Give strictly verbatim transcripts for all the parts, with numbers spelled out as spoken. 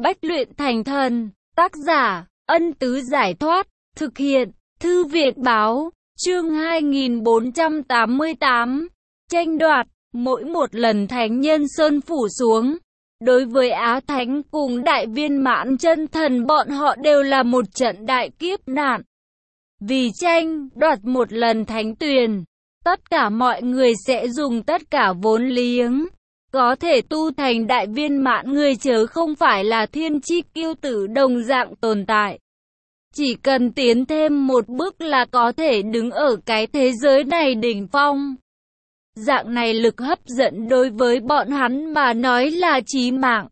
Bách luyện thành thần. Tác giả, Ân Tứ Giải Thoát. Thực hiện, Thư viện Báo. Chương hai nghìn bốn trăm tám mươi tám. Tranh đoạt. Mỗi một lần Thánh Nhân Sơn phủ xuống, đối với Á Thánh cùng Đại Viên Mãn Chân Thần bọn họ đều là một trận đại kiếp nạn. Vì tranh đoạt một lần thánh tuyền, tất cả mọi người sẽ dùng tất cả vốn liếng có thể tu thành đại viên mãn người, chớ không phải là thiên chi kiêu tử đồng dạng tồn tại. Chỉ cần tiến thêm một bước là có thể đứng ở cái thế giới này đỉnh phong. Dạng này lực hấp dẫn đối với bọn hắn mà nói là chí mạng.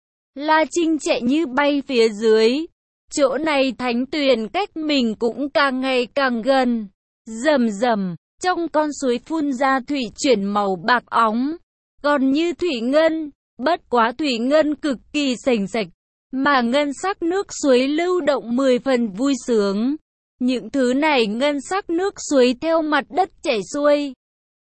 La Trinh chạy như bay phía dưới. Chỗ này thánh tuyền cách mình cũng càng ngày càng gần. Rầm rầm, trong con suối phun ra thủy chuyển màu bạc óng, còn như thủy ngân, bất quá thủy ngân cực kỳ sành sạch, mà ngân sắc nước suối lưu động mười phần vui sướng. Những thứ này ngân sắc nước suối theo mặt đất chảy xuôi.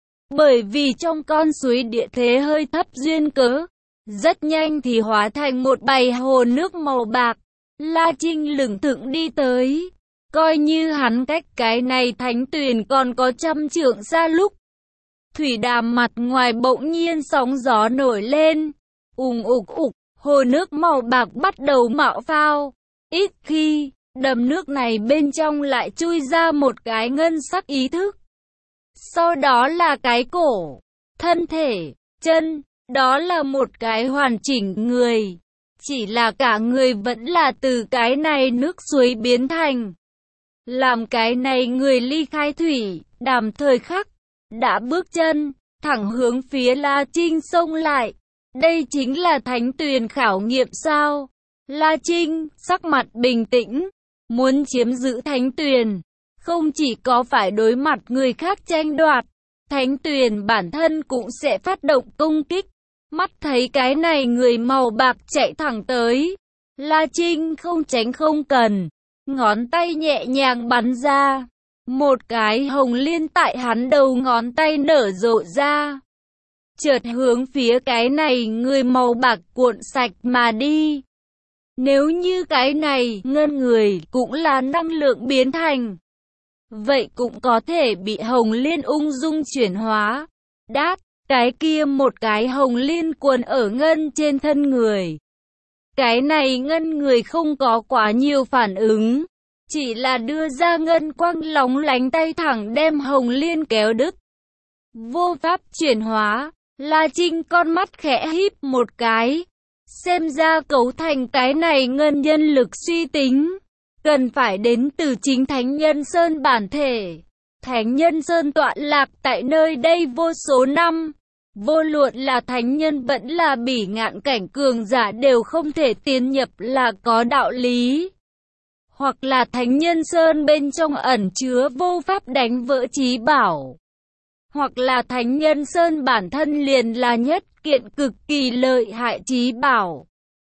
Bởi vì trong con suối địa thế hơi thấp duyên cớ, rất nhanh thì hóa thành một bầy hồ nước màu bạc. La Trinh lững thững đi tới, coi như hắn cách cái này thánh tuyền còn có trăm trượng xa lúc. Thủy đàm mặt ngoài bỗng nhiên sóng gió nổi lên, ùng ục ục, hồ nước màu bạc bắt đầu mạo phao. Ít khi, đầm nước này bên trong lại chui ra một cái ngân sắc ý thức. Sau đó là cái cổ, thân thể, chân, đó là một cái hoàn chỉnh người. Chỉ là cả người vẫn là từ cái này nước suối biến thành. Làm cái này người ly khai thủy đàm thời khắc, đã bước chân, thẳng hướng phía La Trinh xông lại. Đây chính là thánh tuyền khảo nghiệm sao? La Trinh, sắc mặt bình tĩnh, muốn chiếm giữ thánh tuyền, không chỉ có phải đối mặt người khác tranh đoạt, thánh tuyền bản thân cũng sẽ phát động công kích. Mắt thấy cái này người màu bạc chạy thẳng tới, La Trinh không tránh không cần, ngón tay nhẹ nhàng bắn ra, một cái hồng liên tại hắn đầu ngón tay nở rộ ra, chợt hướng phía cái này người màu bạc cuộn sạch mà đi. Nếu như cái này ngân người cũng là năng lượng biến thành, vậy cũng có thể bị hồng liên ung dung chuyển hóa. Đát, cái kia một cái hồng liên quần ở ngân trên thân người. Cái này ngân người không có quá nhiều phản ứng, chỉ là đưa ra ngân quang lóng lánh tay thẳng đem hồng liên kéo đứt. Vô pháp chuyển hóa, La Trinh con mắt khẽ híp một cái. Xem ra cấu thành cái này ngân nhân lực suy tính, cần phải đến từ chính Thánh Nhân Sơn bản thể. Thánh Nhân Sơn tọa lạc tại nơi đây vô số năm. Vô luận là thánh nhân vẫn là bỉ ngạn cảnh cường giả đều không thể tiến nhập là có đạo lý. Hoặc là Thánh Nhân Sơn bên trong ẩn chứa vô pháp đánh vỡ chí bảo. Hoặc là Thánh Nhân Sơn bản thân liền là nhất kiện cực kỳ lợi hại chí bảo.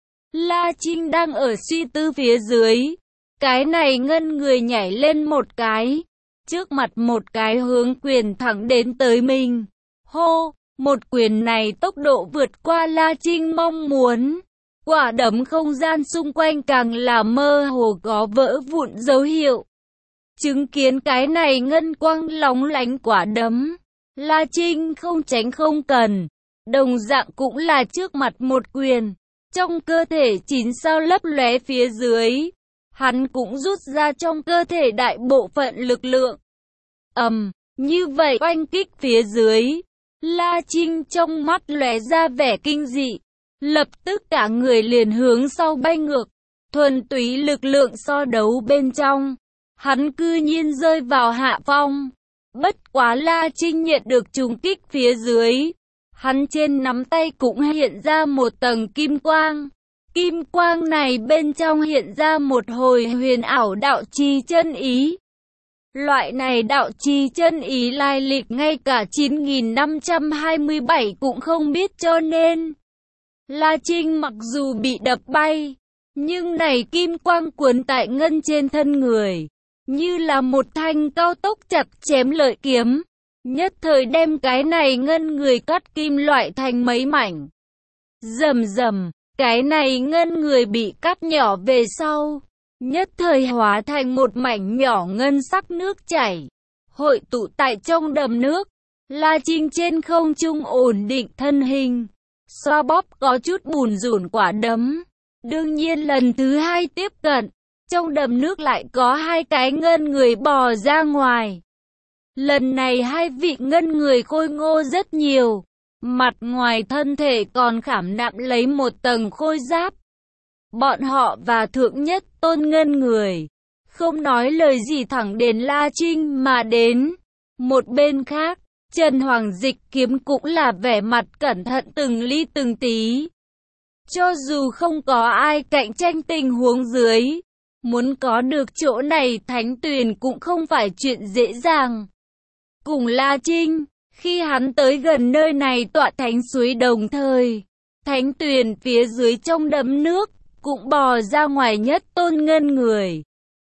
La Trinh đang ở suy tư phía dưới. Cái này ngân người nhảy lên một cái. Trước mặt một cái hướng quyền thẳng đến tới mình. Hô! Một quyền này tốc độ vượt qua La Trinh mong muốn. Quả đấm không gian xung quanh càng là mơ hồ có vỡ vụn dấu hiệu. Chứng kiến cái này ngân quang lóng lánh quả đấm, La Trinh không tránh không cần. Đồng dạng cũng là trước mặt một quyền. Trong cơ thể chín sao lấp lóe phía dưới, hắn cũng rút ra trong cơ thể đại bộ phận lực lượng. Ầm, như vậy oanh kích phía dưới, La Trinh trong mắt lóe ra vẻ kinh dị, lập tức cả người liền hướng sau bay ngược. Thuần túy lực lượng so đấu bên trong, hắn cư nhiên rơi vào hạ phong. Bất quá La Trinh nhận được trùng kích phía dưới, hắn trên nắm tay cũng hiện ra một tầng kim quang. Kim quang này bên trong hiện ra một hồi huyền ảo đạo chi chân ý. Loại này đạo chi chân ý lai lịch ngay cả chín nghìn năm trăm hai mươi bảy cũng không biết, cho nên La Trinh mặc dù bị đập bay, nhưng này kim quang cuốn tại ngân trên thân người, như là một thanh cao tốc chặt chém lợi kiếm, nhất thời đem cái này ngân người cắt kim loại thành mấy mảnh. Rầm rầm, Cái này ngân người bị cắt nhỏ về sau, nhất thời hóa thành một mảnh nhỏ ngân sắc nước chảy, hội tụ tại trong đầm nước. La Trinh trên không trung ổn định thân hình, xoa bóp có chút bùn rủn quả đấm. Đương nhiên lần thứ hai tiếp cận, trong đầm nước lại có hai cái ngân người bò ra ngoài. Lần này hai vị ngân người khôi ngô rất nhiều, mặt ngoài thân thể còn khảm nạm lấy một tầng khôi giáp. Bọn họ và thượng nhất tôn ngân người, không nói lời gì thẳng đến La Trinh mà đến. Một bên khác, Trần Hoàng Dịch Kiếm cũng là vẻ mặt cẩn thận từng ly từng tí. Cho dù không có ai cạnh tranh tình huống dưới, muốn có được chỗ này Thánh Tuyền cũng không phải chuyện dễ dàng. Cùng La Trinh, khi hắn tới gần nơi này tọa thánh suối đồng thời, Thánh Tuyền phía dưới trong đầm nước, cũng bò ra ngoài nhất tôn ngân người.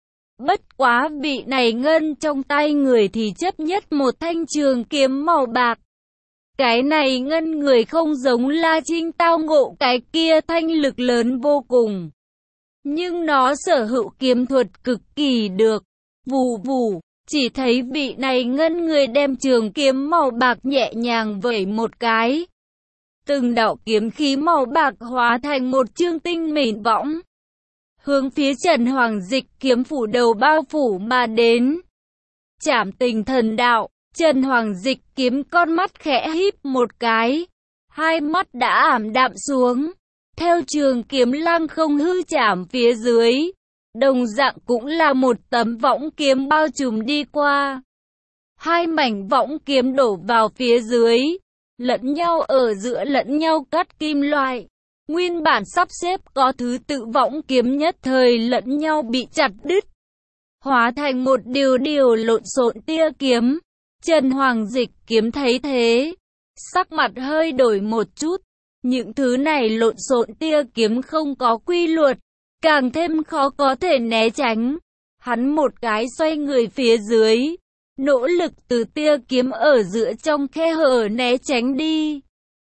Bất quá vị này ngân trong tay người thì chấp nhất một thanh trường kiếm màu bạc. Cái này ngân người không giống La Trinh tao ngộ cái kia thanh lực lớn vô cùng. Nhưng nó sở hữu kiếm thuật cực kỳ được. Vù vù, chỉ thấy vị này ngân người đem trường kiếm màu bạc nhẹ nhàng vẩy một cái. Từng đạo kiếm khí màu bạc hóa thành một chương tinh mịn võng, hướng phía Trần Hoàng Dịch Kiếm phủ đầu bao phủ mà đến. Trảm Tình Thần Đạo, Trần Hoàng Dịch Kiếm con mắt khẽ híp một cái, hai mắt đã ảm đạm xuống. Theo trường kiếm lăng không hư chạm phía dưới, đồng dạng cũng là một tấm võng kiếm bao trùm đi qua. Hai mảnh võng kiếm đổ vào phía dưới, lẫn nhau ở giữa lẫn nhau cắt kim loại. Nguyên bản sắp xếp có thứ tự võng kiếm nhất thời lẫn nhau bị chặt đứt, hóa thành một điều điều lộn xộn tia kiếm. Trần Hoàng Dịch Kiếm thấy thế, sắc mặt hơi đổi một chút. Những thứ này lộn xộn tia kiếm không có quy luật, càng thêm khó có thể né tránh. Hắn một cái xoay người phía dưới, nỗ lực từ tia kiếm ở giữa trong khe hở né tránh đi.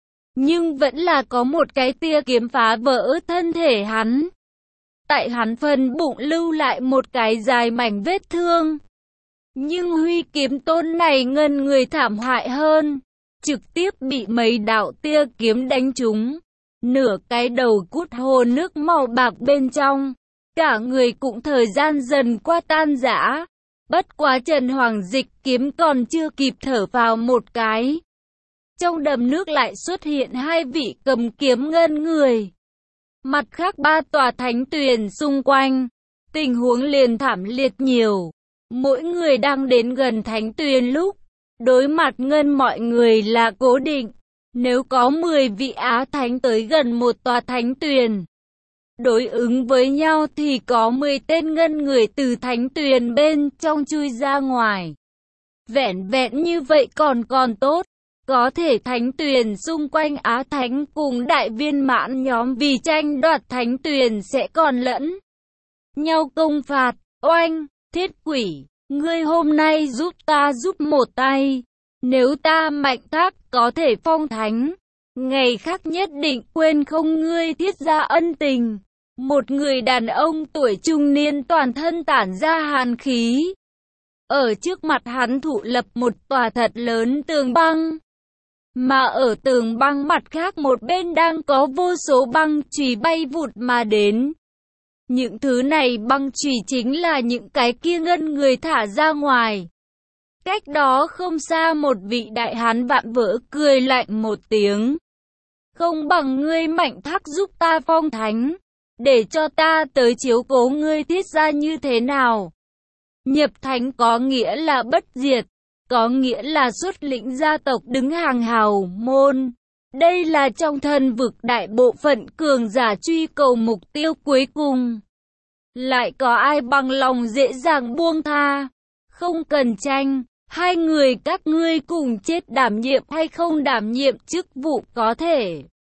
Nhưng vẫn là có một cái tia kiếm phá vỡ thân thể hắn. Tại hắn phần bụng lưu lại một cái dài mảnh vết thương. Nhưng huy kiếm tôn này ngân người thảm hại hơn, trực tiếp bị mấy đạo tia kiếm đánh trúng. Nửa cái đầu cút hồ nước màu bạc bên trong, cả người cũng thời gian dần qua tan rã. Bất quá Trần Hoàng Dịch Kiếm còn chưa kịp thở vào một cái, trong đầm nước lại xuất hiện hai vị cầm kiếm ngân người. Mặt khác ba tòa thánh tuyền xung quanh, tình huống liền thảm liệt nhiều. Mỗi người đang đến gần thánh tuyền lúc, đối mặt ngân mọi người là cố định. Nếu có mười vị Á Thánh tới gần một tòa thánh tuyền, đối ứng với nhau thì có mười tên ngân người từ thánh tuyền bên trong chui ra ngoài. Vẹn vẹn như vậy còn còn tốt. Có thể thánh tuyền xung quanh Á Thánh cùng đại viên mãn nhóm vì tranh đoạt thánh tuyền sẽ còn lẫn nhau công phạt. Oanh, Thiết Quỷ, ngươi hôm nay giúp ta giúp một tay. Nếu ta mạnh thác có thể phong thánh, ngày khác nhất định quên không ngươi thiết gia ân tình. Một người đàn ông tuổi trung niên toàn thân tản ra hàn khí. Ở trước mặt hắn thụ lập một tòa thật lớn tường băng. Mà ở tường băng mặt khác một bên đang có vô số băng chùy bay vụt mà đến. Những thứ này băng chùy chính là những cái kia ngân người thả ra ngoài. Cách đó không xa một vị đại hán vạm vỡ cười lạnh một tiếng. Không bằng ngươi mạnh thác giúp ta phong thánh, để cho ta tới chiếu cố ngươi thiết gia như thế nào. Nhập thánh có nghĩa là bất diệt, có nghĩa là xuất lĩnh gia tộc đứng hàng hào môn. Đây là trong thần vực đại bộ phận cường giả truy cầu mục tiêu cuối cùng. Lại có ai bằng lòng dễ dàng buông tha, không cần tranh. Hai người các ngươi cùng chết đảm nhiệm hay không đảm nhiệm chức vụ có thể.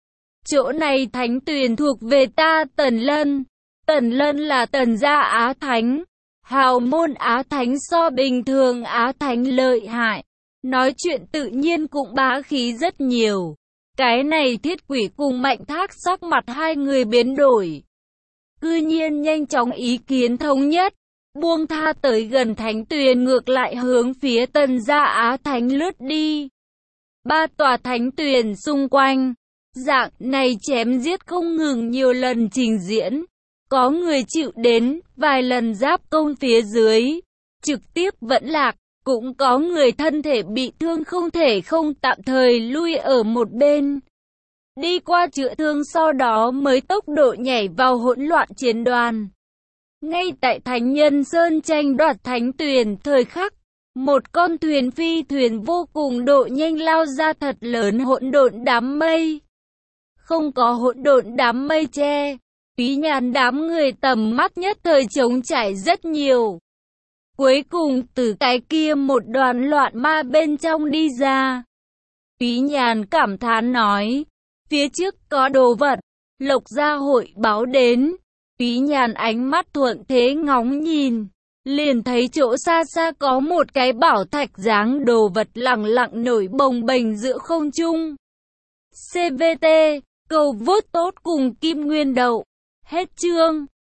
Chỗ này thánh tuyền thuộc về ta Tần Lân. Tần Lân là Tần gia Á Thánh. Hào môn Á Thánh so bình thường Á Thánh lợi hại. Nói chuyện tự nhiên cũng bá khí rất nhiều. Cái này Thiết Quỷ cùng Mạnh Thác sắc mặt hai người biến đổi. Cư nhiên nhanh chóng ý kiến thống nhất, buông tha tới gần thánh tuyền ngược lại hướng phía Tần Gia Á Thánh lướt đi. Ba tòa thánh tuyền xung quanh, dạng này chém giết không ngừng nhiều lần trình diễn. Có người chịu đến vài lần giáp công phía dưới, trực tiếp vẫn lạc, cũng có người thân thể bị thương không thể không tạm thời lui ở một bên. Đi qua chữa thương sau đó mới tốc độ nhảy vào hỗn loạn chiến đoàn. Ngay tại Thánh Nhân Sơn tranh đoạt thánh tuyền thời khắc, một con thuyền phi thuyền vô cùng độ nhanh lao ra thật lớn hỗn độn đám mây. Không có hỗn độn đám mây che, Túy Nhàn đám người tầm mắt nhất thời trống trải rất nhiều. Cuối cùng từ cái kia một đoàn loạn ma bên trong đi ra. Túy Nhàn cảm thán nói, phía trước có đồ vật, Lộc Gia hội báo đến. Túy Nhàn ánh mắt thuận thế ngóng nhìn, liền thấy chỗ xa xa có một cái bảo thạch dáng đồ vật lẳng lặng nổi bồng bềnh giữa không trung. xê vê tê, cầu vote tốt cùng Kim Nguyên Đậu. Hết chương.